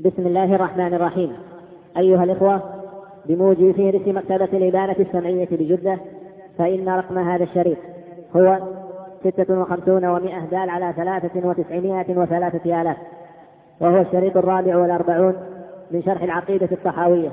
بسم الله الرحمن الرحيم. أيها الإخوة، بموجب فهرس مكتبة الإبانة السمعية بجدة، فإن رقم هذا الشريط هو 56 و100 دال على 9303 وهو الشريط 44 من شرح العقيدة الطحاوية.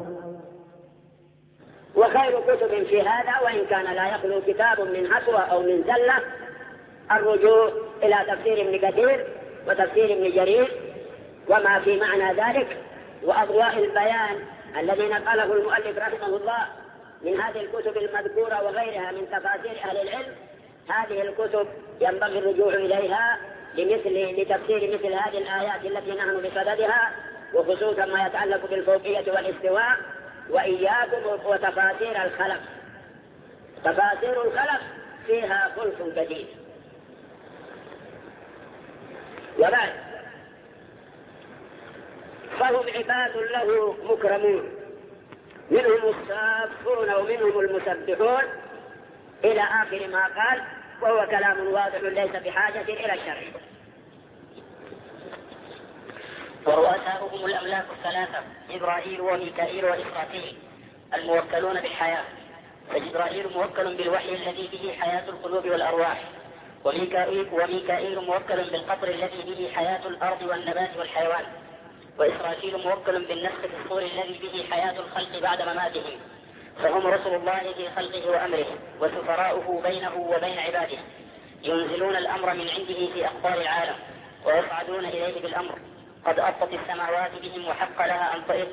وخير كتب في هذا، وإن كان لا يخلو كتاب من هسوة أو من زلة، الرجوع إلى تفسير ابن كثير وتفسير ابن جرير وما في معنى ذلك، وأضواء البيان الذي نقله المؤلف رحمه الله من هذه الكتب المذكورة وغيرها من تفاسير أهل العلم. هذه الكتب ينبغي الرجوع إليها لتفسير مثل هذه الآيات التي نحن بصددها، وخصوصا ما يتعلق بالفوقية والاستواء، وإياكم وتفاسير الخلق. تفاسير الخلق فيها خلف جديد. وبعد، فهم عباد له مكرمون، منهم الصافون ومنهم المسبحون إلى آخر ما قال، وهو كلام واضح ليس بحاجة إلى الشرح. ورؤساؤهم الأملاك الثلاثة جبرائيل وميكائيل وإسرافيل الموكلون بالحياة، فجبرائيل موكل بالوحي الذي به حياة القلوب والأرواح، وميكائيل موكل بالقطر الذي به حياة الأرض والنبات والحيوان، وإسرافيل موكل بالنفخ في الصور الذي به حياة الخلق بعد مماتهم. فهم رسل الله في خلقه وأمره، وسفراؤه بينه وبين عباده، ينزلون الأمر من عنده في أقطار العالم ويصعدون إليه بالأمر. قد أطت السماوات بهم وحق لها أن تئط،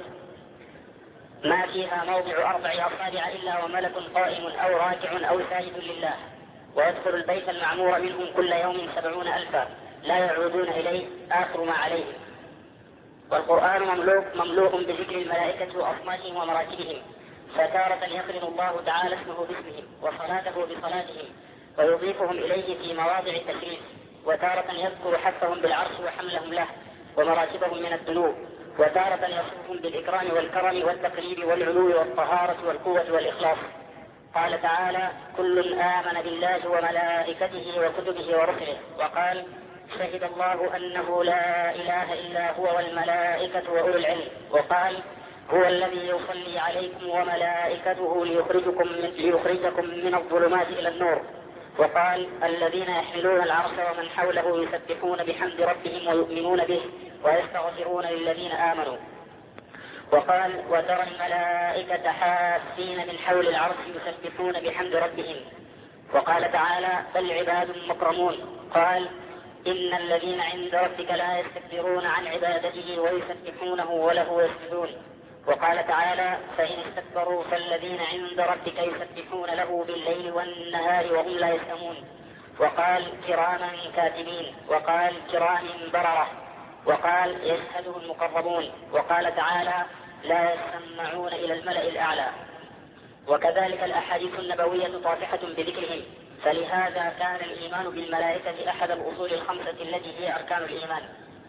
ما فيها موضع 4 أصابع إلا وملك قائم أو راكع أو ساجد لله. ويدخل البيت المعمور منهم كل يوم 70,000 لا يعودون إليه آخر ما عليهم. والقرآن مملوء بذكر الملائكة وأصنافهم ومراتبهم، فتارة يقرن الله تعالى اسمه باسمهم وصلاته بصلاتهم ويضيفهم إليه في مواضع التشريف، وتارة يذكر حفهم بالعرش وحملهم له ومراتبهم من الذنوب، وتارة يصفهم بالإكرام والكرم والتقريب والعلو والطهارة والقوة والإخلاص. قال تعالى: كل آمن بالله وملائكته وكتبه ورسله، وقال: شهد الله أنه لا إله إلا هو والملائكة وأولو العلم، وقال: هو الذي يصلي عليكم وملائكته ليخرجكم من الظلمات إلى النور، وقال: الذين يحملون العرش ومن حوله يسبحون بحمد ربهم ويؤمنون به ويستغفرون للذين آمنوا، وقال: وترى الملائكة حافين من حول العرش يسبحون بحمد ربهم، وقال تعالى: بل عباد مكرمون، قال: إن الذين عند ربك لا يستكبرون عن عبادته ويسبحونه وله يسجدون، وقال تعالى: فإن استكبروا فالذين عند ربك يسبحون له بالليل والنهار وهم لا يسأمون، وقال: كراما كاتبين، وقال: كرام بررة، وقال: يشهده المقربون، وقال تعالى: لا يسمعون إلى الملأ الأعلى. وكذلك الأحاديث النبوية طافحة بذكرهم، فلهذا كان الإيمان بالملائكة أحد الأصول الخمسة التي هي أركان الإيمان.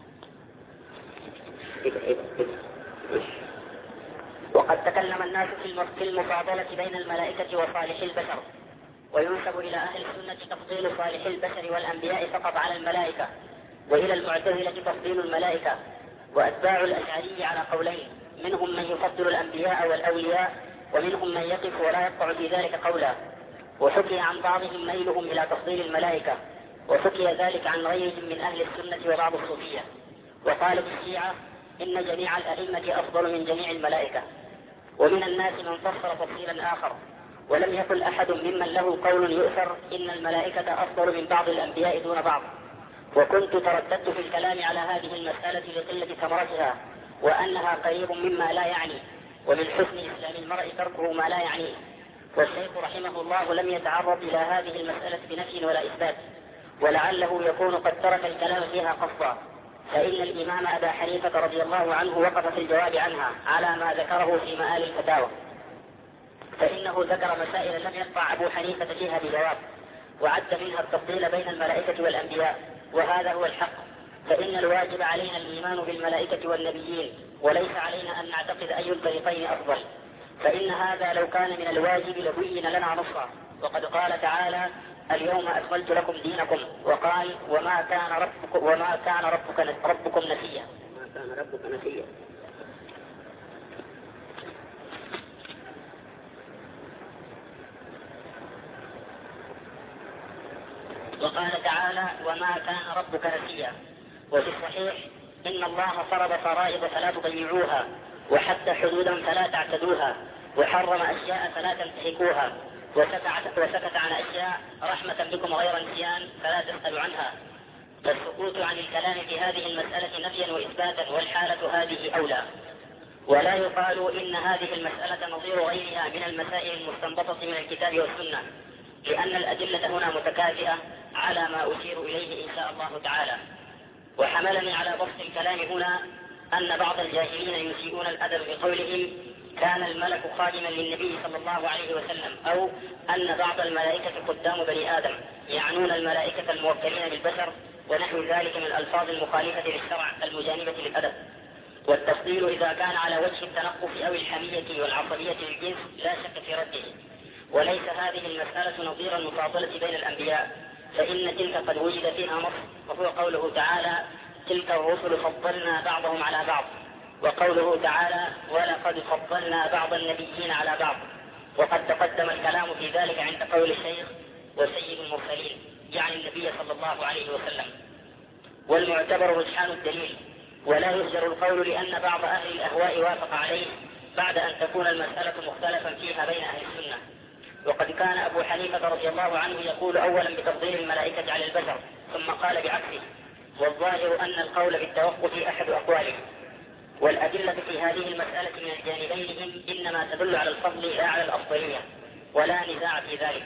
وقد تكلم الناس في المفاضلة بين الملائكة وصالح البشر، وينسب إلى أهل السنة تفضيل صالح البشر والأنبياء فقط على الملائكة، وإلى المعتزلة تفضيل الملائكة. وأتباع الأشعري على قولين، منهم من يفضل الأنبياء والأولياء، ومنهم من يقف ولا يقطع في ذلك قولا. وحكي عن بعضهم ميلهم إلى تفضيل الملائكة، وحكي ذلك عن غيرهم من أهل السنة وبعض الصوفية. وقالت الشيعة إن جميع الأئمة أفضل من جميع الملائكة. ومن الناس من فسر تفصيلا آخر، ولم يقل أحد ممن له قول يؤثر إن الملائكة أفضل من بعض الأنبياء دون بعض. وكنت ترددت في الكلام على هذه المسألة لقلة ثمرتها، وأنها قريب مما لا يعني، ومن حسن إسلام المرء تركه ما لا يعنيه. والشيخ رحمه الله لم يتعرض إلى هذه المسألة بنفي ولا إثبات، ولعله يكون قد ترك الكلام فيها قصدا، فإن الإمام أبا حنيفة رضي الله عنه وقف في الجواب عنها على ما ذكره في مآل الفتاوى، فإنه ذكر مسائل لم يقطع أبو حنيفة فيها بجواب، وعد منها التفضيل بين الملائكة والأنبياء، وهذا هو الحق. فإن الواجب علينا الإيمان بالملائكة والنبيين، وليس علينا أن نعتقد أي الفريقين أفضل، فإن هذا لو كان من الواجب لبين لنا نصا. وقد قال تعالى: اليوم أكملت لكم دينكم، وقال: وما كان ربكم نسيا. وقال تعالى: وما كان ربك نسيا. وفي الصحيح: إن الله فرض فرائض فلا تضيعوها، وحتى حدودا فلا تعتدوها، وحرم أشياء فلا تنتهكوها، وسكت عن أشياء رحمة بكم غير نسيان فلا تسألوا عنها. فالسكوت عن الكلام في هذه المسألة نفيا وإثباتا، والحالة هذه أولى. ولا يقال إن هذه المسألة نظير غيرها من المسائل المستنبطة من الكتاب والسنة، لأن الأدلة هنا متكافئة على ما أشير إليه إن شاء الله تعالى. وحملني على بسط الكلام هنا أن بعض الجاهلين يسيئون الأدب بقولهم: كان الملك خادما للنبي صلى الله عليه وسلم، أو أن بعض الملائكة قدام بني آدم، يعنون الملائكة الموكلين بالبشر ونحو ذلك من الألفاظ المخالفة للشرع المجانبة للأدب. والتفضيل إذا كان على وجه التنقص أو الحمية والعصبية للجنس لا شك في رده. وليس هذه المسألة نظير المفاضلة بين الأنبياء، فإن تلك قد وجد فيها نص، وهو قوله تعالى: تلك الرسل فضلنا بعضهم على بعض، وقوله تعالى: ولقد فضلنا بعض النبيين على بعض. وقد تقدم الكلام في ذلك عند قول الشيخ: وسيد المرسلين، يعني النبي صلى الله عليه وسلم. والمعتبر رجحان الدليل، ولا يهجر القول لأن بعض أهل الأهواء وافق عليه بعد أن تكون المسألة مختلفا فيها بين أهل السنة. وقد كان أبو حنيفة رضي الله عنه يقول أولا بتفضيل الملائكة على البشر، ثم قال بعكسه. والظاهر أن القول بالتوقف أحد أقواله. والأدلة في هذه المسألة من الجانبين إنما تدل على الفضل لا على الأفضلية، ولا نزاع في ذلك.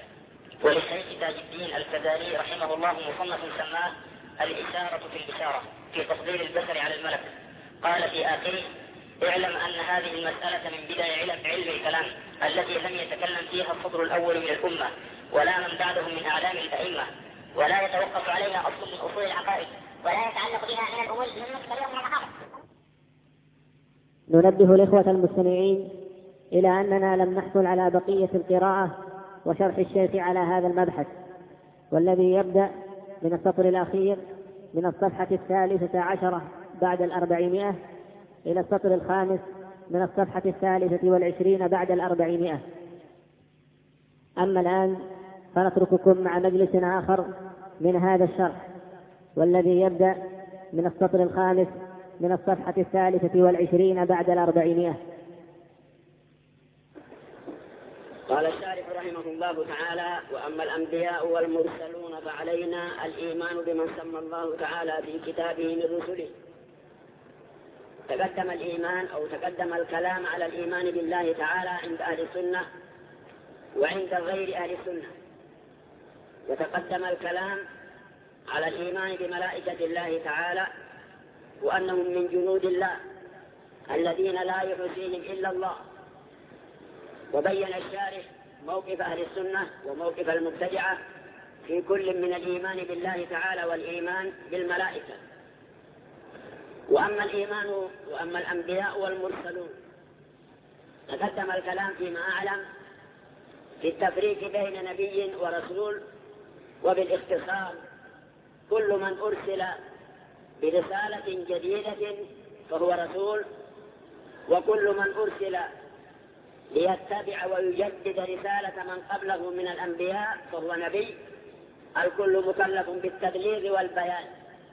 وللشيخ تاج الدين الفزاري رحمه الله مصنف سماه الإشارة في الإشارة في تفضيل البشر على الملك. قال في آخره: اعلم أن هذه المسألة من بداية علم الكلام التي لم يتكلم فيها الصدر الأول من الأمة ولا من بعدهم من أعلام الأئمة، ولا يتوقف عليها أصل من أصول العقائد، ولا يتعلق بها من الأمور من مختلف من العقائد. ننبه الإخوة المستمعين إلى أننا لم نحصل على بقية القراءة وشرح الشيخ على هذا المبحث، والذي يبدأ من السطر الأخير من الصفحة 13 بعد 400 إلى السطر الخامس من الصفحة 23 بعد 400. أما الآن فنترككم مع مجلس آخر من هذا الشرح، والذي يبدأ من السطر الخامس من الصفحة 23 بعد 400. قال الشارح رحمه الله تعالى: وأما الأنبياء والمرسلون فعلينا الإيمان بمن سمى الله تعالى في كتابه من رسله. تقدم الإيمان أو تقدم الكلام على الإيمان بالله تعالى عند أهل السنة وعند غير أهل السنة، وتقدم الكلام على الإيمان بملائكة الله تعالى وأنهم من جنود الله الذين لا يحصيهم إلا الله. وبين الشارح موقف أهل السنة وموقف المبتدعة في كل من الإيمان بالله تعالى والإيمان بالملائكة. وأما الأنبياء والمرسلون تقدم الكلام فيما أعلم في التفريق بين نبي ورسول، وبالاختصار كل من أرسل برسالة جديدة فهو رسول، وكل من أرسل ليتبع ويجدد رسالة من قبله من الأنبياء فهو نبي. الكل مكلف بالتبليغ والبيان.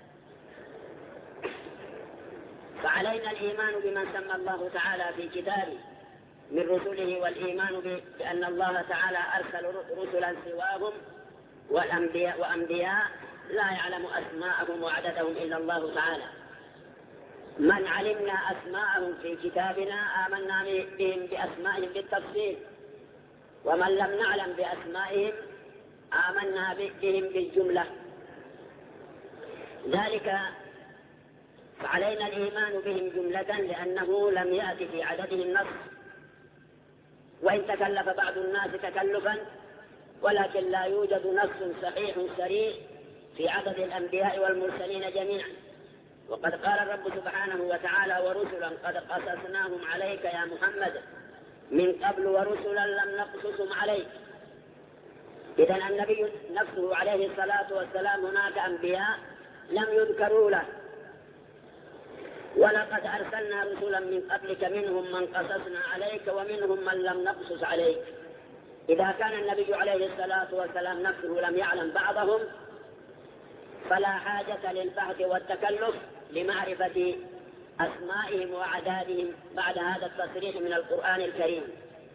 فعلينا الإيمان بمن سمى الله تعالى في كتابه من رسله، والإيمان بأن الله تعالى أرسل رسلا سواهم وأنبياء لا يعلم أسماءهم وعددهم إلا الله تعالى. من علمنا أسماءهم في كتابنا آمنا بهم بأسمائهم بالتفصيل، ومن لم نعلم بأسمائهم آمنا بهم بالجملة. ذلك فعلينا الإيمان بهم جملة لأنه لم يأتي في عددهم نص، وإن تكلف بعض الناس تكلفا، ولكن لا يوجد نص صحيح سريع في عدد الأنبياء والمرسلين جميعا. وقد قال الرب سبحانه وتعالى: ورسلا قد قصصناهم عليك يا محمد من قبل ورسلا لم نقصصهم عليك. إذن النبي نفسه عليه الصلاة والسلام هناك أنبياء لم يذكروا له، ولقد أرسلنا رسلا من قبلك منهم من قصصنا عليك ومنهم من لم نقصص عليك. إذا كان النبي عليه الصلاة والسلام نفسه لم يعلم بعضهم فلا حاجة للبحث والتكلف لمعرفة أسمائهم وعدادهم بعد هذا التصريح من القرآن الكريم.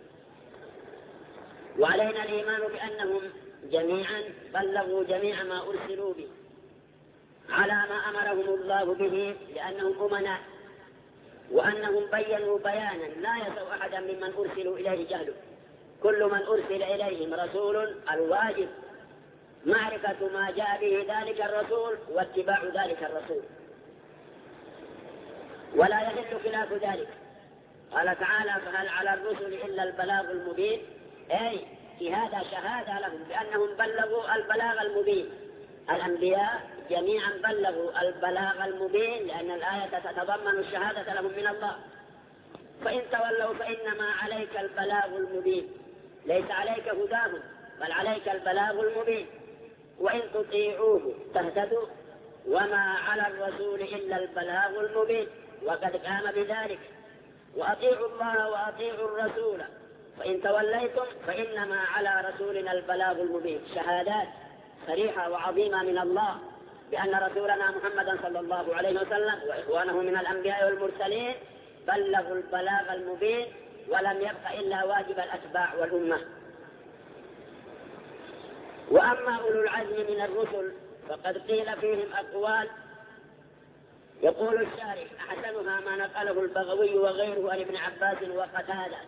وعلينا الإيمان بأنهم جميعا بلغوا جميع ما أرسلوا به على ما أمرهم الله به لأنهم أمناء، وأنهم بينوا بيانا لا يسوء أحدا ممن أرسلوا إليه جهله. كل من أرسل إليهم رسول الواجب معرفة ما جاء به ذلك الرسول واتباع ذلك الرسول، ولا يحل خلاف ذلك. قال تعالى: فهل على الرسل إلا البلاغ المبين، أي في هذا شهادة لهم بأنهم بلغوا البلاغ المبين. الأنبياء جميعا بلغوا البلاغ المبين، لأن الآية تتضمن الشهادة لهم من الله. فإن تولوا فإنما عليك البلاغ المبين، ليس عليك هداهم بل عليك البلاغ المبين. وإن تطيعوه تهتدوا، وما على الرسول إلا البلاغ المبين، وقد قام بذلك. وأطيعوا الله وأطيعوا الرسول، فإن توليتم فإنما على رسولنا البلاغ المبين. شهادات صريحة وعظيمة من الله بأن رسولنا محمدا صلى الله عليه وسلم وإخوانه من الأنبياء والمرسلين بلغوا البلاغ المبين، ولم يبق إلا واجب الأتباع والأمة. وأما أولو العزم من الرسل فقد قيل فيهم أقوال، يقول الشارح: أحسنها ما نقله البغوي وغيره عن ابن عباس وقتادة،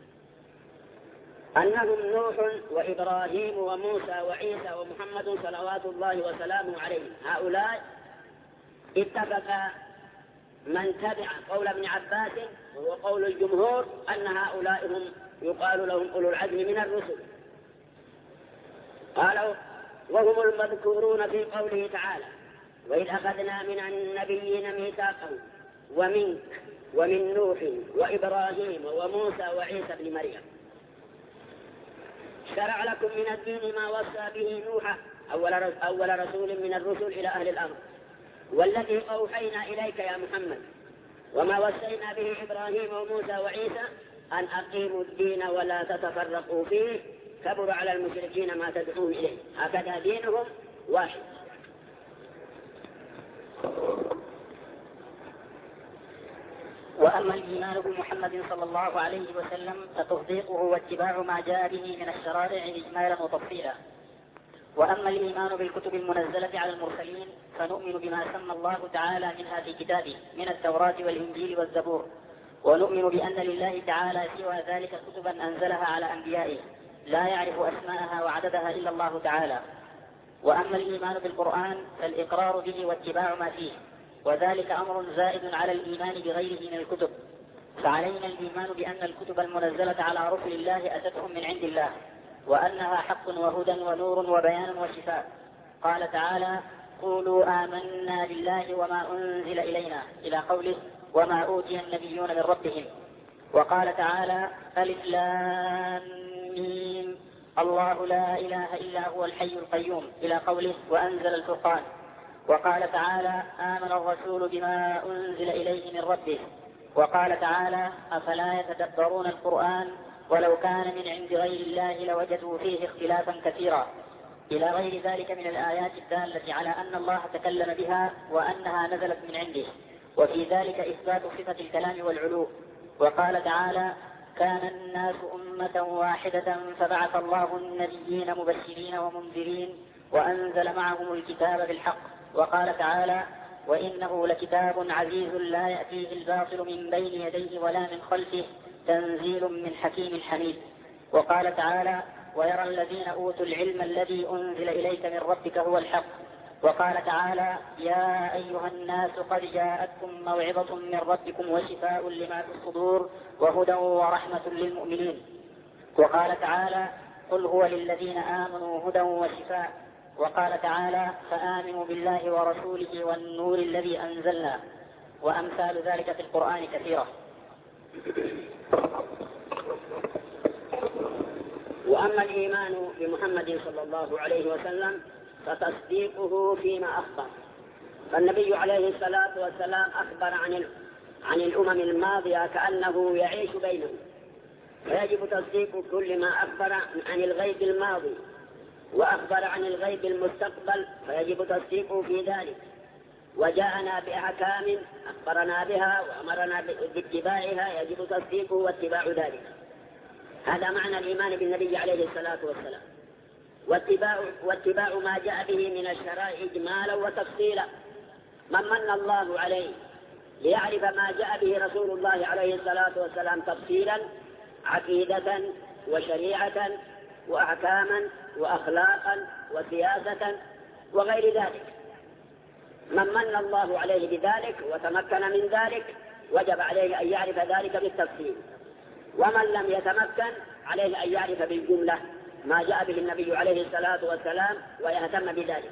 أنهم نوح وإبراهيم وموسى وعيسى ومحمد صلوات الله وسلامه عليه. هؤلاء اتفق من تبع قول ابن عباس وهو قول الجمهور أن هؤلاء هم يقال لهم أولو العزم من الرسل. قالوا: وهم المذكورون في قوله تعالى: وإذ أخذنا من النبيين ميثاقهم ومنك ومن نوح وإبراهيم وموسى وعيسى بن مريم. شرع لكم من الدين ما وصى به نوح أول رسول من الرسل إلى أهل الأرض، والذي أوحينا إليك يا محمد، وما وصينا به إبراهيم وموسى وعيسى أن أقيموا الدين ولا تتفرقوا فيه، كبر على المشركين ما تدعون إليه. هكذا دينهم واحد. وأما الإيمان بمحمد صلى الله عليه وسلم فتصديقه واتباع ما جاء به من الشرائع إجمالا وتفصيلا. وأما الإيمان بالكتب المنزلة على المرسلين فنؤمن بما سمى الله تعالى منها في كتابه من التوراة والإنجيل والزبور، ونؤمن بأن لله تعالى سوى ذلك كتبا أنزلها على أنبيائه لا يعرف أسماءها وعددها إلا الله تعالى. وأما الإيمان بالقرآن فالإقرار به واتباع ما فيه، وذلك أمر زائد على الإيمان بغيره من الكتب. فعلينا الإيمان بأن الكتب المنزلة على رسل الله أتتهم من عند الله، وأنها حق وهدى ونور وبيان وشفاء. قال تعالى: قولوا آمنا بالله وما أنزل إلينا إلى قوله: وما أوتي النبيون من ربهم. وقال تعالى: ألف لام ميم الله لا إله إلا هو الحي القيوم إلى قوله: وأنزل الفرقان. وقال تعالى: آمن الرسول بما أنزل إليه من ربه. وقال تعالى: أفلا يتدبرون القرآن ولو كان من عند غير الله لوجدوا فيه اختلافا كثيرا، إلى غير ذلك من الآيات الدالة على أن الله تكلم بها وأنها نزلت من عنده، وفي ذلك إثبات صفة الكلام والعلو. وقال تعالى: كان الناس أمة واحدة فبعث الله النبيين مبشرين ومنذرين وأنزل معهم الكتاب بالحق. وقال تعالى: وإنه لكتاب عزيز لا يأتيه الباطل من بين يديه ولا من خلفه تنزيل من حكيم حميد. وقال تعالى: ويرى الذين أوتوا العلم الذي أنزل إليك من ربك هو الحق. وقال تعالى: يا أيها الناس قد جاءتكم موعظة من ربكم وشفاء لما في الصدور وهدى ورحمة للمؤمنين. وقال تعالى: قل هو للذين آمنوا هدى وشفاء. وقال تعالى: فآمنوا بالله ورسوله والنور الذي أنزلنا. وأمثال ذلك في القرآن كثيرة. وأما الإيمان بمحمد صلى الله عليه وسلم فتصديقه فيما أخبر. فالنبي عليه الصلاة والسلام أخبر عن الأمم الماضية كأنه يعيش بينهم، فيجب تصديق كل ما أخبر عن الغيب الماضي وأخبر عن الغيب المستقبل، فيجب تصديقه في ذلك. وجاءنا بأحكام أخبرنا بها وأمرنا باتباعها، يجب تصديقه واتباع ذلك. هذا معنى الإيمان بالنبي عليه الصلاة والسلام. واتباع ما جاء به من الشرائع إجمالا وتفصيلا. من من الله عليه ليعرف ما جاء به رسول الله عليه الصلاة والسلام تفصيلا، عقيدة وشريعة وأحكاما وأخلاقا وسياسة وغير ذلك. من من الله عليه بذلك وتمكن من ذلك وجب عليه أن يعرف ذلك بالتفصيل. ومن لم يتمكن عليه أن يعرف بالجملة ما جاء به النبي عليه الصلاة والسلام ويهتم بذلك.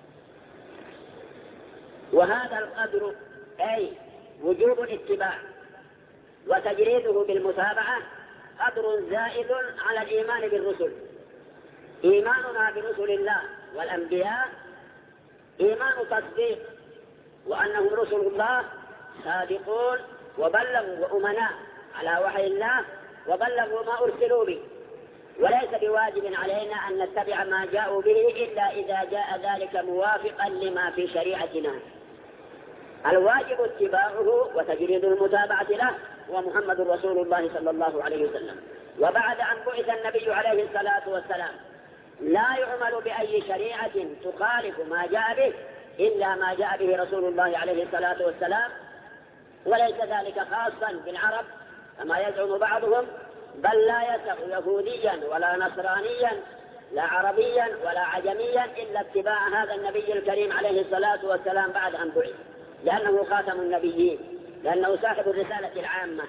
وهذا القدر أي وجوب الاتباع وتجريده بالمتابعة قدر زائد على الإيمان بالرسل. إيماننا برسل الله والأنبياء إيمان تصديق، وأنهم رسل الله صادقون وبلغوا وأمناء على وحي الله وبلغوا ما أرسلوا به، وليس بواجب علينا أن نتبع ما جاءوا به إلا إذا جاء ذلك موافقا لما في شريعتنا. الواجب اتباعه وتجريد المتابعة له، ومحمد رسول الله صلى الله عليه وسلم. وبعد أن بعث النبي عليه الصلاة والسلام لا يعمل بأي شريعة تخالف ما جاء به إلا ما جاء به رسول الله عليه الصلاة والسلام، وليس ذلك خاصا بالعرب كما يزعم بعضهم، بل لا يسع يهوديا ولا نصرانيا لا عربيا ولا عجميا إلا اتباع هذا النبي الكريم عليه الصلاة والسلام بعد أن بعث، لأنه خاتم النبيين، لأنه صاحب الرسالة العامة.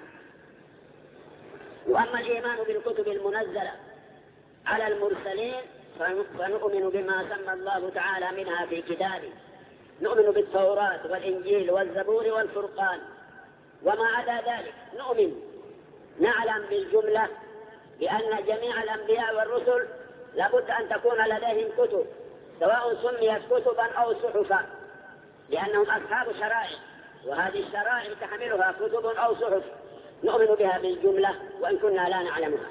وأما الإيمان بالكتب المنزلة على المرسلين فنؤمن بما سمى الله تعالى منها في كتابه. نؤمن بالتوراة والإنجيل والزبور والفرقان، وما عدا ذلك نعلم بالجملة بأن جميع الأنبياء والرسل لابد أن تكون لديهم كتب، سواء سميت كتبا أو صحفا، لأنهم أصحاب شرائع، وهذه الشرائع تحملها كتب أو صحف. نؤمن بها بالجملة وإن كنا لا نعلمها.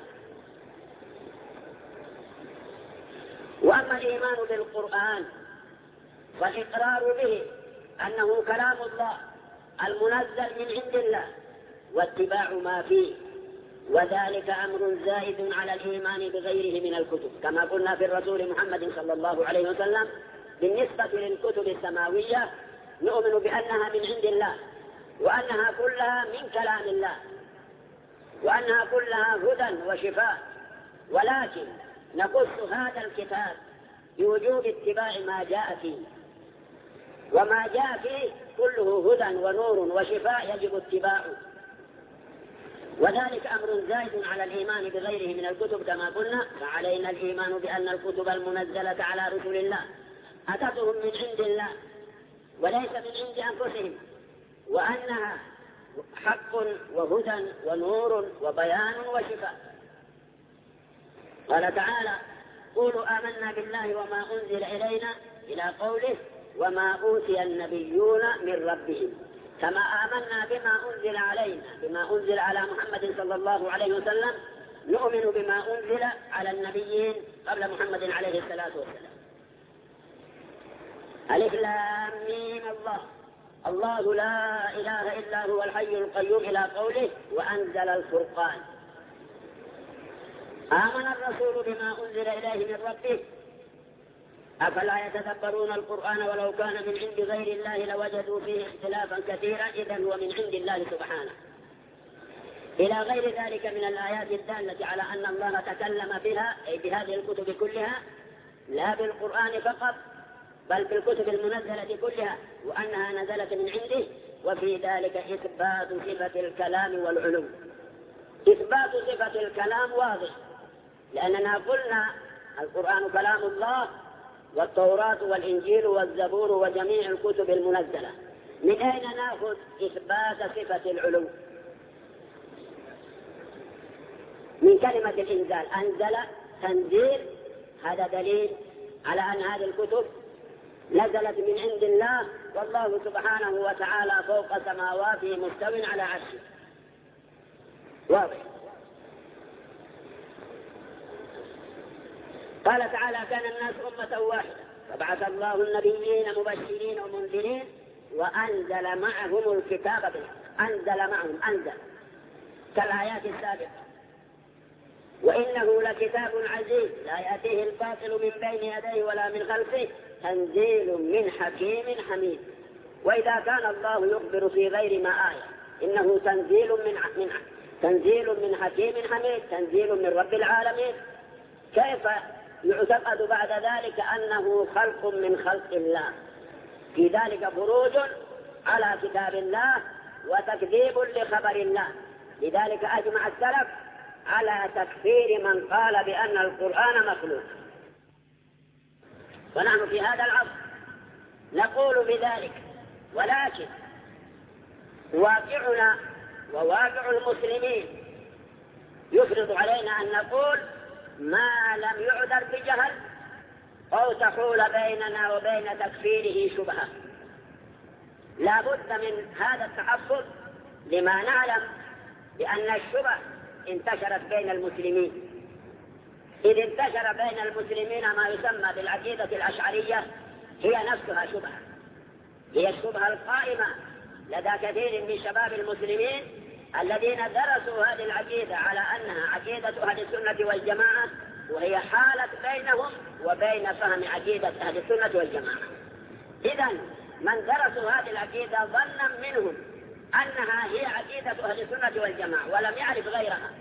وأما الإيمان بالقرآن والإقرار به أنه كلام الله المنزل من عند الله واتباع ما فيه، وذلك أمر زائد على الإيمان بغيره من الكتب، كما قلنا في الرسول محمد صلى الله عليه وسلم. بالنسبة للكتب السماوية نؤمن بأنها من عند الله، وأنها كلها من كلام الله، وأنها كلها هدى وشفاء، ولكن نقص هذا الكتاب بوجوب اتباع ما جاء فيه، وما جاء فيه كله هدى ونور وشفاء يجب اتباعه، وذلك أمر زائد على الإيمان بغيره من الكتب كما قلنا. فعلينا الإيمان بأن الكتب المنزلة على رسل الله أتتهم من عند الله وليس من عند أنفسهم، وأنها حق وهدى ونور وبيان وشفاء. قال تعالى: قولوا آمنا بالله وما أنزل إلينا، إلى قوله: وما أوتي النبيون من ربهم. كما آمنا بما أنزل علينا، بما أنزل على محمد صلى الله عليه وسلم، نؤمن بما أنزل على النبيين قبل محمد عليه الصلاة والسلام. ألف لام ميم الله لا إله إلا هو الحي القيوم، إلى قوله: وأنزل الفرقان. آمن الرسول بما أنزل إليه من ربه، أفلا يتدبرون القرآن ولو كان من عند غير الله لوجدوا فيه اختلافا كثيرا، إذن هو من عند الله سبحانه. إلى غير ذلك من الآيات الدالة على أن الله تكلم بها، أي بهذه الكتب كلها، لا بالقرآن فقط بل بالكتب المنزلة كلها، وأنها نزلت من عنده. وفي ذلك إثبات صفة الكلام والعلو. إثبات صفة الكلام واضح، لأننا قلنا القرآن كلام الله، والتوراة والإنجيل والزبور وجميع الكتب المنزلة. من أين نأخذ إثبات صفة العلو؟ من كلمة الإنزال، أنزل تنزيل، هذا دليل على أن هذه الكتب نزلت من عند الله، والله سبحانه وتعالى فوق سماواته مستو على عرشه. واضح. قال تعالى: كان الناس أمة واحدة فبعث الله النبيين مبشرين ومنذرين وأنزل معهم الكتاب بالحق. أنزل كالآيات السابقة. وإنه لكتاب عزيز لا يأتيه الباطل من بين يديه ولا من خلفه تنزيل من حكيم حميد. وإذا كان الله يخبر في غير ما آية إنه تنزيل من حكيم حميد، تنزيل من رب العالمين، كيف يعتقد بعد ذلك أنه خلق من خلق الله؟ في ذلك خروج على كتاب الله وتكذيب لخبر الله. لذلك أجمع السلف على تكفير من قال بأن القرآن مخلوق. ونحن في هذا العصر نقول بذلك، ولكن واقعنا وواقع المسلمين يفرض علينا أن نقول ما لم يعذر بجهل أو تحول بيننا وبين تكفيره شبهة. لا بد من هذا التحفظ لما نعلم بأن الشبه انتشرت بين المسلمين. إذ انتشر بين المسلمين ما يسمى بالعقيدة الأشعرية، هي نفسها شبهة، هي الشبهة القائمة لدى كثير من شباب المسلمين الذين درسوا هذه العقيدة على أنها عقيدة أهل السنة والجماعة، وهي حالت بينهم وبين فهم عقيدة أهل السنة والجماعة. إذن من درسوا هذه العقيدة ظنا منهم أنها هي عقيدة أهل السنة والجماعة ولم يعرف غيرها،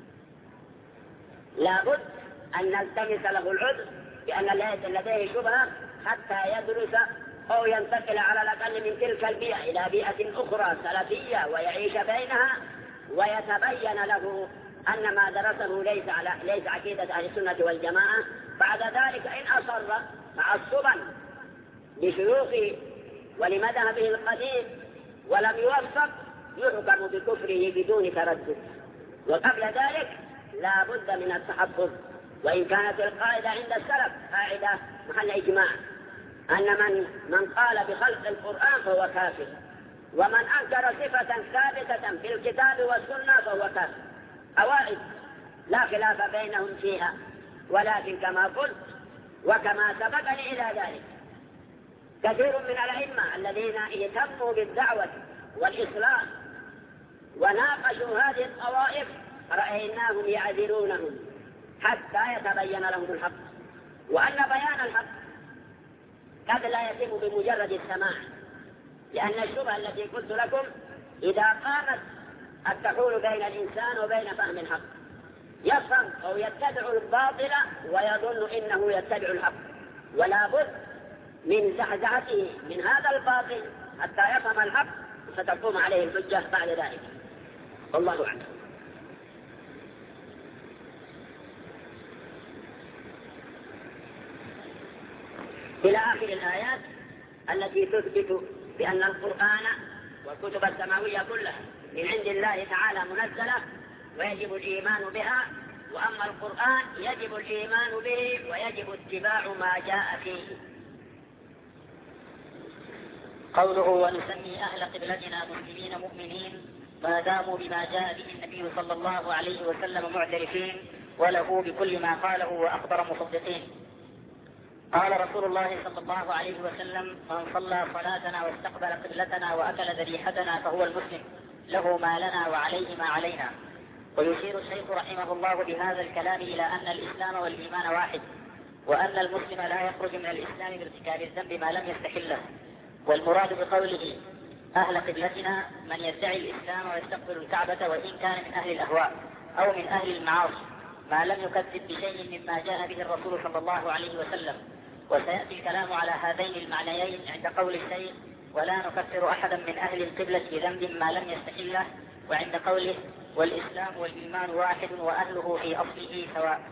لابد أن نلتمس له العذر بأن لديه شبهة حتى يدرس أو ينتقل على الأقل من تلك البيئة إلى بيئة أخرى سلفية ويعيش بينها، ويتبين له أن ما درسه ليس عقيدة أهل السنة والجماعة. بعد ذلك إن أصر تعصبا لشيوخه ولمذهبه القديم ولم يوفق يحكم بكفره بدون تردد. وقبل ذلك لا بد من التحفظ. وإن كانت القاعدة عند السلف قاعدة محل إجماع أن من قال بخلق القرآن فهو كافر، ومن أنكر صفة ثابتة في الكتاب والسنة فهو كافر. قواعد لا خلاف بينهم فيها، ولكن كما قلت وكما سبقني إلى ذلك كثير من الأئمة الذين اهتموا بالدعوة والإصلاح وناقشوا هذه الطوائف رأيناهم يعذرونهم حتى يتبين لهم الحق، وأن بيان الحق قد لا يتم بمجرد السماع، لأن الشبهة التي قلت لكم إذا قامت قد تحول بين الإنسان وبين فهم الحق، يفهم أو يتبع الباطل ويظن إنه يتبع الحق، ولا بد من زعزعته من هذا الباطل حتى يفهم الحق فتقوم عليه الحجة بعد ذلك. والله أعلم. إلى آخر الآيات التي تثبت بأن القرآن والكتب السماوية كلها من عند الله تعالى منزلة ويجب الإيمان بها، وأما القرآن يجب الإيمان به ويجب اتباع ما جاء فيه. قوله: ونسمي أهل قبلتنا مسلمين مؤمنين ما داموا بما جاء به النبي صلى الله عليه وسلم معترفين وله بكل ما قاله وأخبر مصدقين. قال رسول الله صلى الله عليه وسلم: من صلى صلاتنا واستقبل قبلتنا وأكل ذبيحتنا فهو المسلم، له ما لنا وعليه ما علينا. ويشير الشيخ رحمه الله بهذا الكلام إلى أن الإسلام والإيمان واحد، وأن المسلم لا يخرج من الإسلام بارتكاب الذنب ما لم يستحله. والمراد بقوله أهل قبلتنا من يدعي الإسلام ويستقبل الكعبة وإن كان من أهل الأهواء أو من أهل المعاصي ما لم يكذب بشيء مما جاء به الرسول صلى الله عليه وسلم. وسيأتي الكلام على هذين المعنيين عند قول الشيخ: ولا نكفر أحدا من أهل القبلة بذنب ما لم يستحله، وعند قوله: والإسلام والإيمان واحد وأهله في أصله سواء.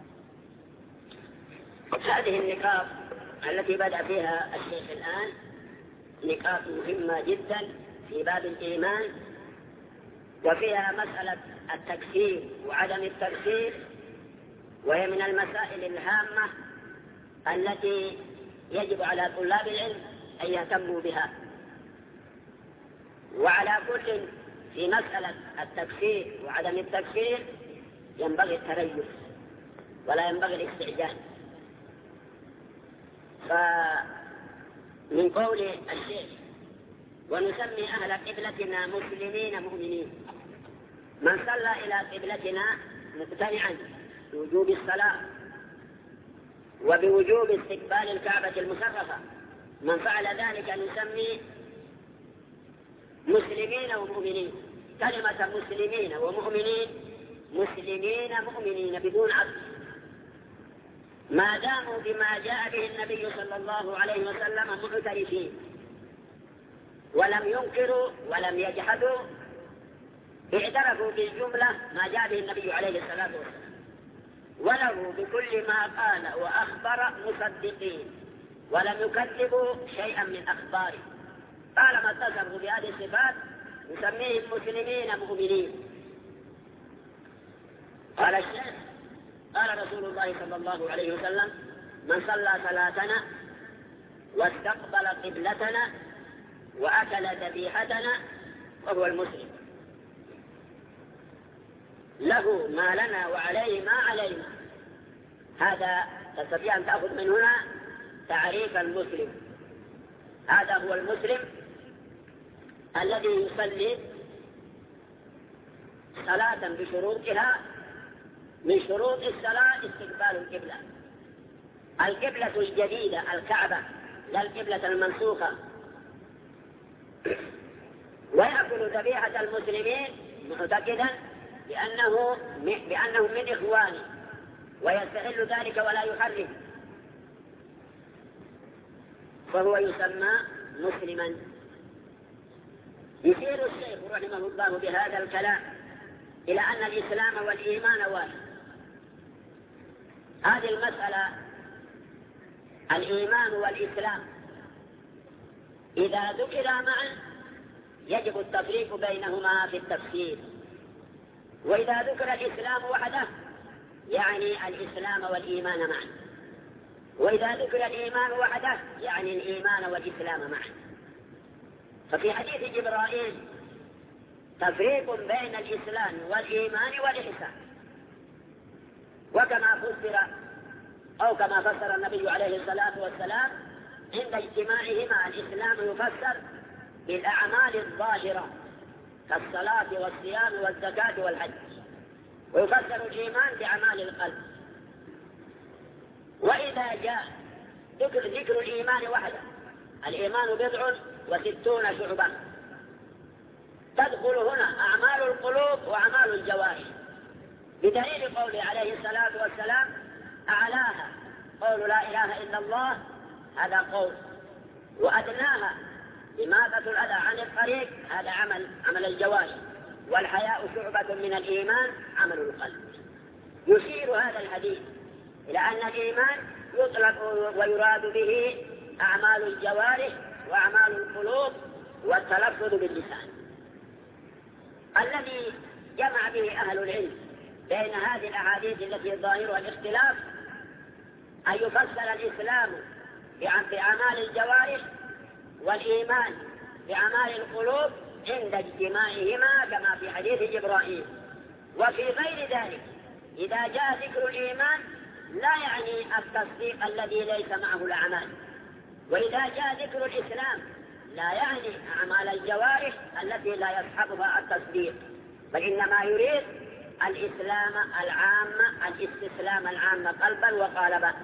هذه النقاط التي بدأ فيها الشيخ الآن نقاط مهمة جدا في باب الإيمان، وفيها مسألة التكفير وعدم التكفير، وهي من المسائل الهامة التي يجب على طلاب العلم أن يهتموا بها. وعلى كل في مسألة التكفير وعدم التكفير ينبغي التريث ولا ينبغي الاستعجال، فمن قول الشيخ ونسمي أهل قبلتنا مسلمين مؤمنين، من صلى إلى قبلتنا مقتنعا بوجوب الصلاة وبوجوب استقبال الكعبة المشرفة، من فعل ذلك نسمي مسلمين ومؤمنين. كلمة مسلمين ومؤمنين، مسلمين مؤمنين بدون عطف، ما داموا بما جاء به النبي صلى الله عليه وسلم معترفين، ولم ينكروا ولم يجحدوا، اعترفوا بالجملة ما جاء به النبي عليه الصلاة والسلام، وله بكل ما قال وأخبر مصدقين، ولم يكذبوا شيئا من أخباره. طالما اتصفوا بهذه الصفات نسميهم مسلمين مؤمنين. قال الشيخ قال رسول الله صلى الله عليه وسلم: من صلى صلاتنا واستقبل قبلتنا وأكل ذبيحتنا وهو المسلم، له ما لنا وعليه ما علينا. هذا تستطيع أن تأخذ من هنا تعريف المسلم. هذا هو المسلم الذي يصلي صلاة بشروطها. من شروط الصلاة استقبال القبلة، القبلة الجديدة الكعبة لا القبلة المنسوخة. ويأكل ذبيحة المسلمين معتقدا بأنهم من إخوانه، ويستحل ذلك ولا يحرم، فهو يسمى مسلما. يشير الشيخ رحمه الله بهذا الكلام إلى أن الإسلام والإيمان واحد. هذه المسألة الإيمان والإسلام إذا ذكر معا يجب التفريق بينهما في التفسير، وإذا ذكر الإسلام وحده يعني الإسلام والإيمان معا، وإذا ذكر الإيمان وحده يعني الإيمان والإسلام معا. ففي حديث جبرائيل تفريق بين الإسلام والإيمان والإحسان، وكما فسر أو كما فسر النبي عليه الصلاة والسلام عند اجتماعهما الإسلام يفسر بالأعمال الظاهرة كالصلاة والصيام والزكاة والحج، ويفسر الإيمان بأعمال القلب. وإذا جاء ذكر الإيمان وحده، الإيمان 69 شعبة، تدخل هنا أعمال القلوب وأعمال الجوارح، بدليل قوله عليه الصلاة والسلام: أعلاها قول لا إله إلا الله، هذا قول، وأدناها إماطة الأذى عن الطريق، هذا عمل الجوارح، والحياء شعبة من الإيمان عمل القلب. يشير هذا الحديث إلى أن الإيمان يطلق ويراد به أعمال الجوارح وأعمال القلوب والتلفظ باللسان. الذي جمع به أهل العلم بين هذه الأحاديث التي ظاهرها الاختلاف أن يفسر الإسلام بأعمال الجوارح والإيمان بأعمال القلوب عند اجتماعهما كما في حديث جبرائيل. وفي غير ذلك إذا جاء ذكر الإيمان لا يعني التصديق الذي ليس معه الأعمال، وإذا جاء ذكر الإسلام لا يعني أعمال الجوارح التي لا يصحبها التصديق، بل إنما يريد الإسلام العام، الاستسلام العام قلبا وقالبا.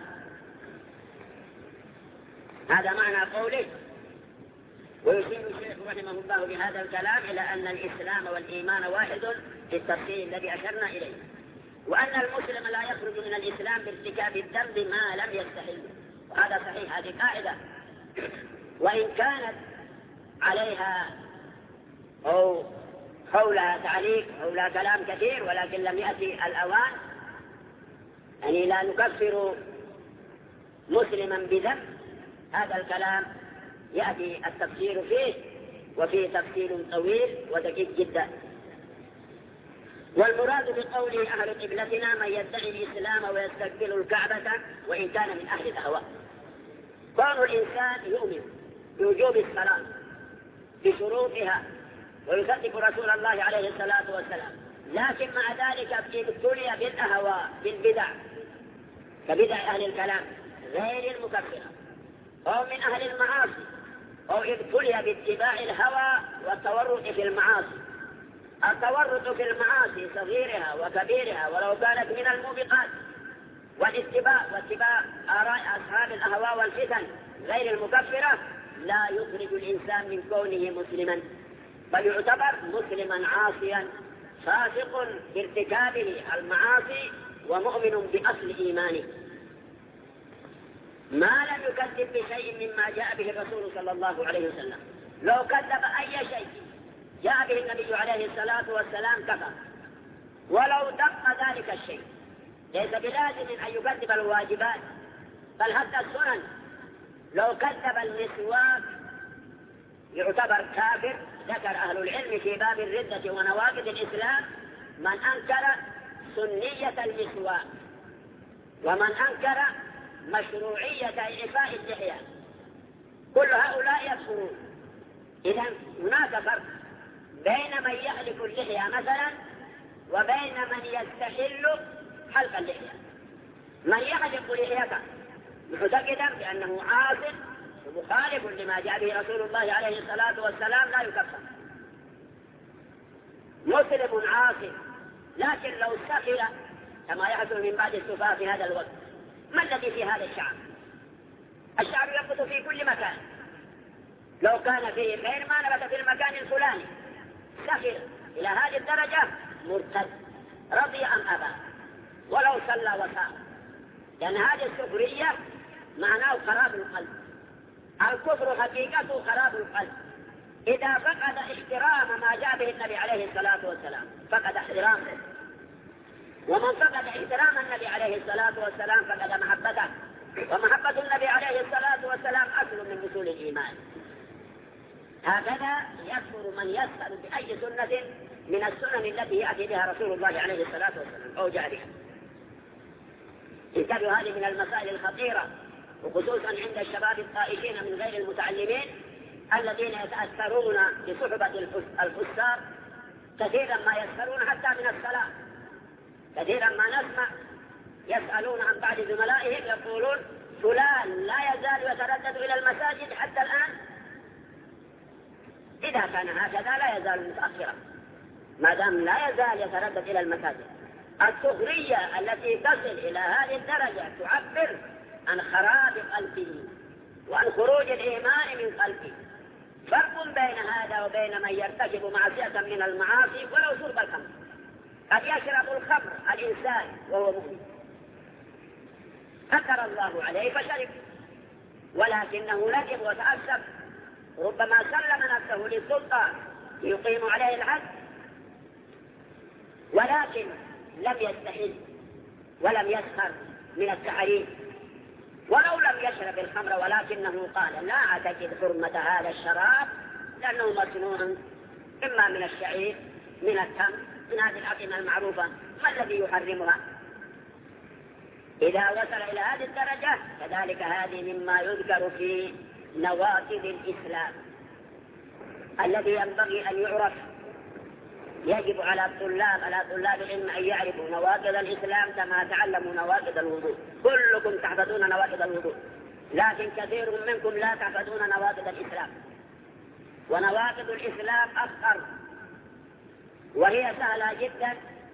هذا معنى قوله. ويشير الشيخ رحمه الله بهذا الكلام إلى أن الإسلام والإيمان واحد في التفصيل الذي أشرنا إليه، وأن المسلم لا يخرج من الإسلام بارتكاب الذنب ما لم يستحل. وهذا صحيح، هذه قاعدة، وإن كانت عليها أو حولها تعليق حولها كلام كثير، ولكن لم يأتي الأوان. يعني لا نكفر مسلما بذنب، هذا الكلام يأتي التفسير فيه، وفيه تفسير طويل ودقيق جدا. والمراد بقوله أهل قبلتنا من يدعي الإسلام ويستقبل الكعبة وإن كان من أهل الأهواء. كون الإنسان يؤمن بوجوب الصلاة بشروطها ويصدق رسول الله عليه الصلاة والسلام، لكن مع ذلك ابتلي بالأهواء بالبدع كبدع أهل الكلام غير المكفرة، أو من أهل المعاصي، أو ابتلي باتباع الهوى والتورط في المعاصي. التورط في المعاصي صغيرها وكبيرها ولو كانت من الموبقات، واتباع آراء أصحاب الأهواء والفتن غير المكفرة لا يخرج الإنسان من كونه مسلما، بل يعتبر مسلما عاصيا فاسق بارتكابه المعاصي ومؤمن بأصل إيمانه، ما لم يكذب بشيء مما جاء به الرسول صلى الله عليه وسلم. لو كذب أي شيء جاء به النبي عليه الصلاة والسلام كفر، ولو دق ذلك الشيء. ليس بلازم أن يكذب الواجبات، بل حتى السنن. لو كذب المسواك يعتبر كافر. ذكر أهل العلم في باب الردة ونواقض الإسلام من أنكر سنية المسواك، ومن أنكر مشروعية إعفاء اللحية، كل هؤلاء يكفرون. إذن هناك فرق بين من يحلق اللحية مثلا وبين من يستحل حلق اللحية. من يحلق لحيته معتقدا بأنه عاصٍ ومخالف لما جاء به رسول الله عليه الصلاة والسلام لا يكفر. مسلم عاصٍ، لكن لو استخل كما يحصل من بعض السفهاء في هذا الوقت، ما الذي في هذا الشعب؟ الشعب ينبت في كل مكان، لو كان فيه خير ما نبت في المكان الفلاني. استخل إلى هذه الدرجة مرتد رضي أم أبى ولو صلى وصام، لأن هذه السخرية معناه خراب القلب. الكفر حقيقته خراب القلب. إذا فقد احترام ما جاء به النبي عليه الصلاة والسلام فقد احترامه، ومن فقد احترام النبي عليه الصلاة والسلام فقد محبته، ومحبة النبي عليه الصلاة والسلام أصل من أصول الإيمان. هكذا يكفر من يسأل بأي سنة من السنن التي يأتي بها رسول الله عليه الصلاة والسلام أو جاء بها. انتبهوا، هذه من المسائل الخطيرة، وخصوصا عند الشباب الطائشين من غير المتعلمين الذين يتأثرون بصحبة الفسار. كثيرا ما يسألون حتى من الصلاة، كثيرا ما نسمع يسألون عن بعض زملائهم يقولون فلان لا يزال يتردد إلى المساجد حتى الآن. إذا كان هكذا لا يزال متأخرا، ما دام لا يزال يتردد إلى المساجد. السخرية التي تصل إلى هذه الدرجة تعبر عن خراب قلبه وعن خروج الإيمان من قلبه. فرق بين هذا وبين من يرتكب معصية من المعاصي ولو شرب الخمر. قد يشرب الخمر الإنسان وهو مؤمن، أكر الله عليه فشرب، ولكنه ندم وتأسف، ربما سلم نفسه للسلطان يقيم عليه الحد، ولكن لم يستحل ولم يسخر من التحريم، ولو لم يشرب الخمر ولكنه قال لا أعتقد حرمة هذا الشراب لأنه مصنوع إما من الشعير من التمر من هذه الأطعمة المعروفة، ما الذي يحرمها؟ إذا وصل إلى هذه الدرجة كذلك هذه مما يذكر في نواقض الإسلام الذي ينبغي أن يعرف. يجب على طلاب العلم أن يعرفوا نواقض الإسلام كما تعلموا نواقض الوضوء. كلكم تحفظون نواقض الوضوء، لكن كثير منكم لا تحفظون نواقض الإسلام. ونواقض الإسلام أخطر، وهي سهلة جدا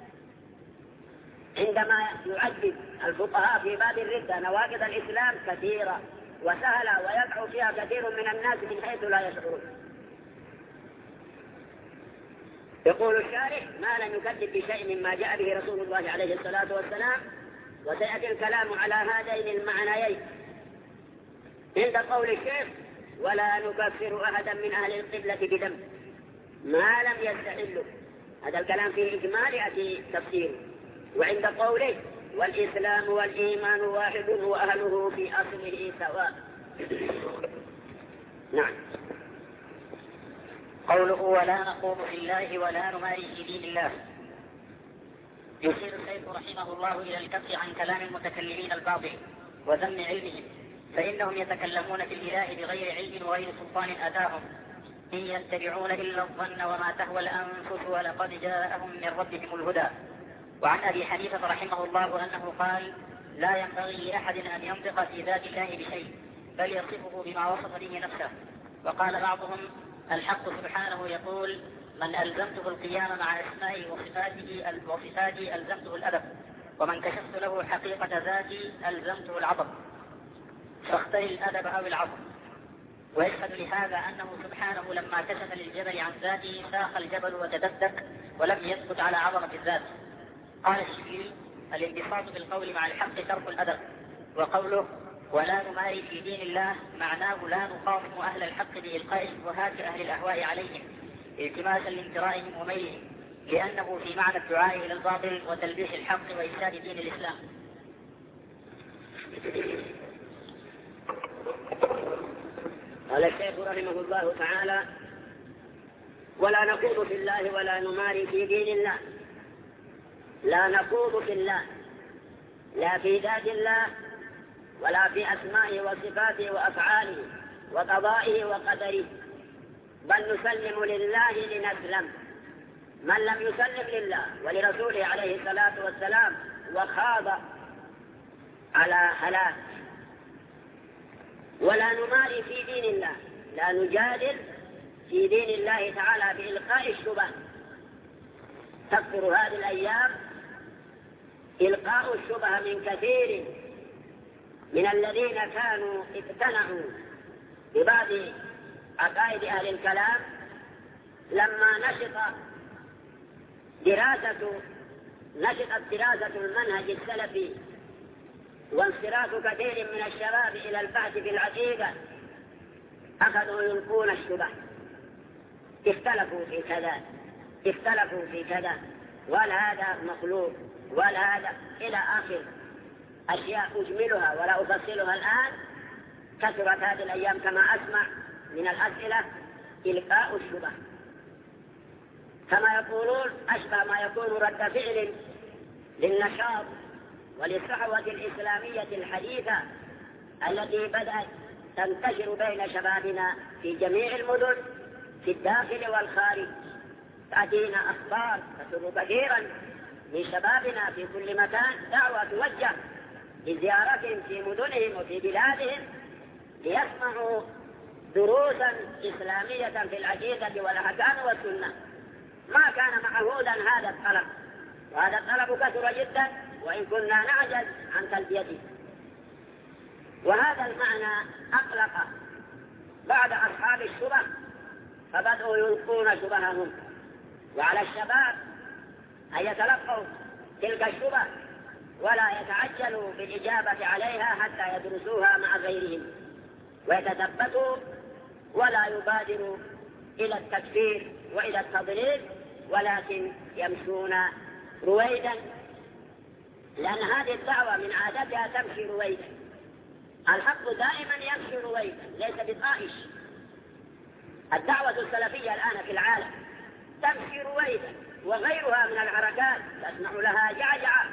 عندما يعدد الفقهاء في باب الردة. نواقض الإسلام كثيرة وسهلة ويقع فيها كثير من الناس من حيث لا يشعرون. يقول الشارح ما لم يكذب بشيء مما جاء به رسول الله عليه الصلاة والسلام. وسيأتي الكلام على هذين المعنيين عند قول الشيخ ولا نكفر أحدا من أهل القبلة بذنب ما لم يستحله. هذا الكلام فيه إجمال يأتي تفسيره. وعند قوله والإسلام والإيمان واحد وأهله في أصله سواء. نعم. قوله ولا نقوم في الله ولا نماري في دين الله. يشير الشيخ رحمه الله إلى الكف عن كلام المتكلمين الباطل وذم علمهم، فإنهم يتكلمون في الإله بغير علم وغير سلطان أتاهم، إن يتبعون إلا الظن وما تهوى الأنفس ولقد جاءهم من ربهم الهدى. وعن أبي حنيفة رحمه الله أنه قال لا ينبغي لأحد أن ينطق في ذات الله بشيء بل يصفه بما وصف به نفسه. وقال بعضهم: الحق سبحانه يقول: من ألزمته القيام مع أسمائه وصفاته ألزمته الأدب، ومن كشفت له حقيقة ذاتي ألزمته العظم، فاختر الأدب أو العظم. ويشهد لهذا أنه سبحانه لما كشف للجبل عن ذاته ساق الجبل وتددك ولم يثبت على عظمة الذات. قال الشافعي: الانبساط بالقول مع الحق ترك الأدب. وقوله: ولا نماري في دين الله معناه لا نخاصم أهل الحق بإلقاء شبهات أهل الأهواء عليهم التماسا لانترائهم وميلهم، لأنه في معنى الدعاء إلى الباطل وتلبيس الحق وإفساد دين الإسلام. قال الشيخ رحمه الله تعالى: ولا نخوض في الله ولا نماري في دين الله. لا نخوض في الله، لا في ذات الله ولا في أسمائه وصفاته وأفعاله وقضائه وقدره، بل نسلم لله لنسلم. من لم يسلم لله ولرسوله عليه الصلاة والسلام وخاض على هلاك. ولا نماري في دين الله، لا نجادل في دين الله تعالى بإلقاء الشبه. تكثر هذه الأيام إلقاء الشبه من كثير من الذين كانوا اقتنعوا ببعض عقائد أهل الكلام لما نشطت دراسة المنهج السلفي وانصراف كثير من الشباب إلى البحث في العقيدة، أخذوا يلقون الشبه. اختلفوا في كذا ولا هذا مخلوق ولا هذا إلى آخر أشياء أجملها ولا أفصلها الآن. كثرت هذه الأيام كما أسمع من الأسئلة إلقاء الشبه، كما يقولون أشبه ما يكون رد فعل للنشاط وللصحوة الإسلامية الحديثة التي بدأت تنتشر بين شبابنا في جميع المدن في الداخل والخارج. تأتينا أخبار تسر كثيرا من شبابنا في كل مكان، دعوة توجه لزيارتهم في مدنهم وفي بلادهم ليسمعوا دروسا إسلامية في العقيدة والأحكام والسنة. ما كان معهودا هذا الطلب، وهذا الطلب كثر جدا وإن كنا نعجز عن تلبيته. وهذا المعنى أقلق بعد أصحاب الشبه، فبدأوا يلقون شبههم، وعلى الشباب أن يتلقوا تلك الشبه ولا يتعجلوا بالإجابة عليها حتى يدرسوها مع غيرهم ويتثبتوا، ولا يبادروا إلى التكفير وإلى التضليل، ولكن يمشون رويدا، لأن هذه الدعوة من عادتها تمشي رويدا. الحق دائما يمشي رويدا ليس بطائش. الدعوة السلفية الآن في العالم تمشي رويدا، وغيرها من الحركات تسمع لها جعجعة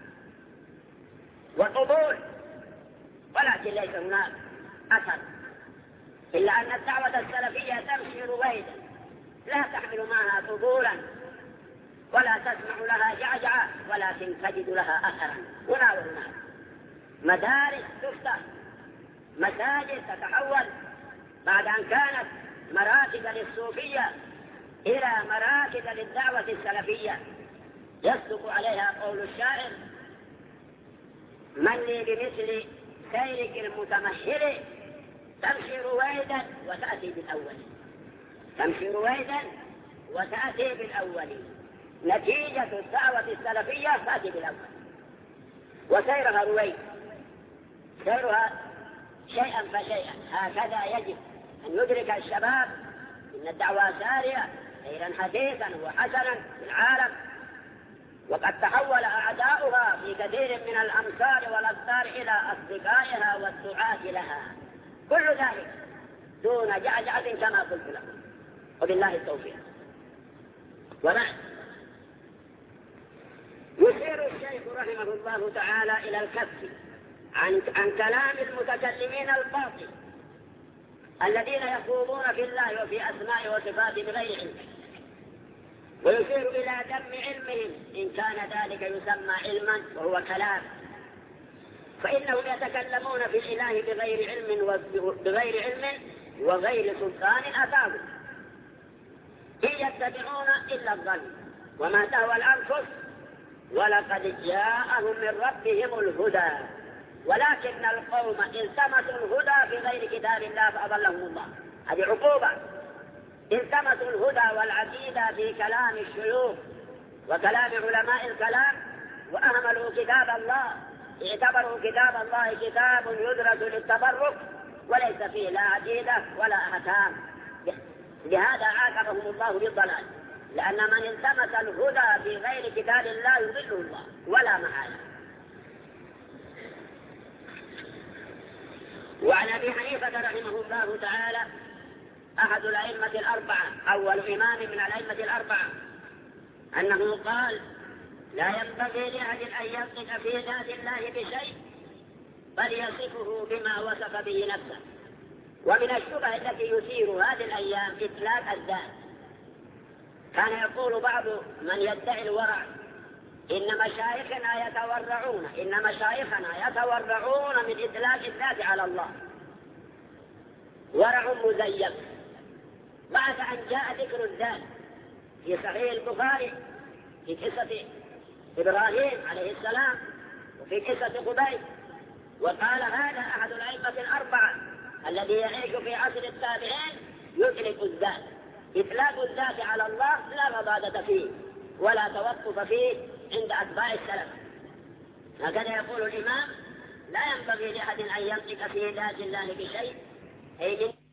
وقبول، ولكن ليس هناك أثر، إلا أن الدعوة السلفية تمشي رويدا لا تحمل معها قبولا ولا تسمع لها جعجعة، ولكن تجد لها أثرا هنا وهناك. مدارس تفتح، مساجد تتحول بعد أن كانت مراكز للصوفية إلى مراكز للدعوة السلفية. يصدق عليها قول الشاعر: من لي بمثل سيرك المتمهل تمشي رويدا وتأتي بالأول. تمشي رويدا وتأتي بالأول. نتيجة الدعوة السلفية تأتي بالأول، وسيرها رويد، سيرها شيئا فشيئا. هكذا يجب أن يدرك الشباب إن الدعوة سارية سيرا حديثا وحسنا في العالم، وقد تحول أعداؤها في كثير من الأمصار والأقطار إلى أصدقائها والدعاة لها، كل ذلك دون جعجعة كما قلت لكم، وبالله التوفيق. وبعد يشير الشيخ رحمه الله تعالى إلى الكف عن كلام المتكلمين الباطل الذين يخوضون في الله وفي أسماء وصفاته بغير علم، ويشير إلى ذم علمهم إن كان ذلك يسمى علما وهو كلام، فإنهم يتكلمون في الإله بغير علم وغير سلطان أتاهم، إن يتبعون إلا الظن وما تهوى الأنفس ولقد جاءهم من ربهم الهدى ولكن القوم التمسوا الهدى في غير كتاب الله فأضلهم الله. هذه عقوبة. التمسوا الهدى والعقيدة في كلام الشيوخ وكلام علماء الكلام وأهملوا كتاب الله، اعتبروا كتاب الله كتاب يدرس للتبرك وليس فيه لا عقيدة ولا أحكام. لهذا عاقبهم الله بالضلال، لأن من التمس الهدى في غير كتاب الله يضله الله ولا محالة. وعن أبي حنيفة رحمه الله تعالى أحد الأئمة الأربعة، أول إمام من الأئمة الأربعة، أنه قال: لا ينبغي لأحد أن ينطق في ذات الله بشيء بل يصفه بما وصف به نفسه. ومن الشبه التي يثير هذه الأيام إطلاق الذات. كان يقول بعض من يدعي الورع إن مشايخنا يتورعون من إطلاق الذات على الله، ورع مزيف. بعد أن جاء ذكر الذات في صحيح البخاري في قصة إبراهيم عليه السلام وفي قصة قبيل، وقال هذا أحد الأئمة الأربعة الذي يعيش في عصر التابعين يطلق الذات. إطلاق الذات على الله لا مضادة فيه ولا توقف فيه عند أتباع السلف. هكذا يقول الإمام: لا ينبغي لأحد أن ينطق في ذات الله بشيء، أي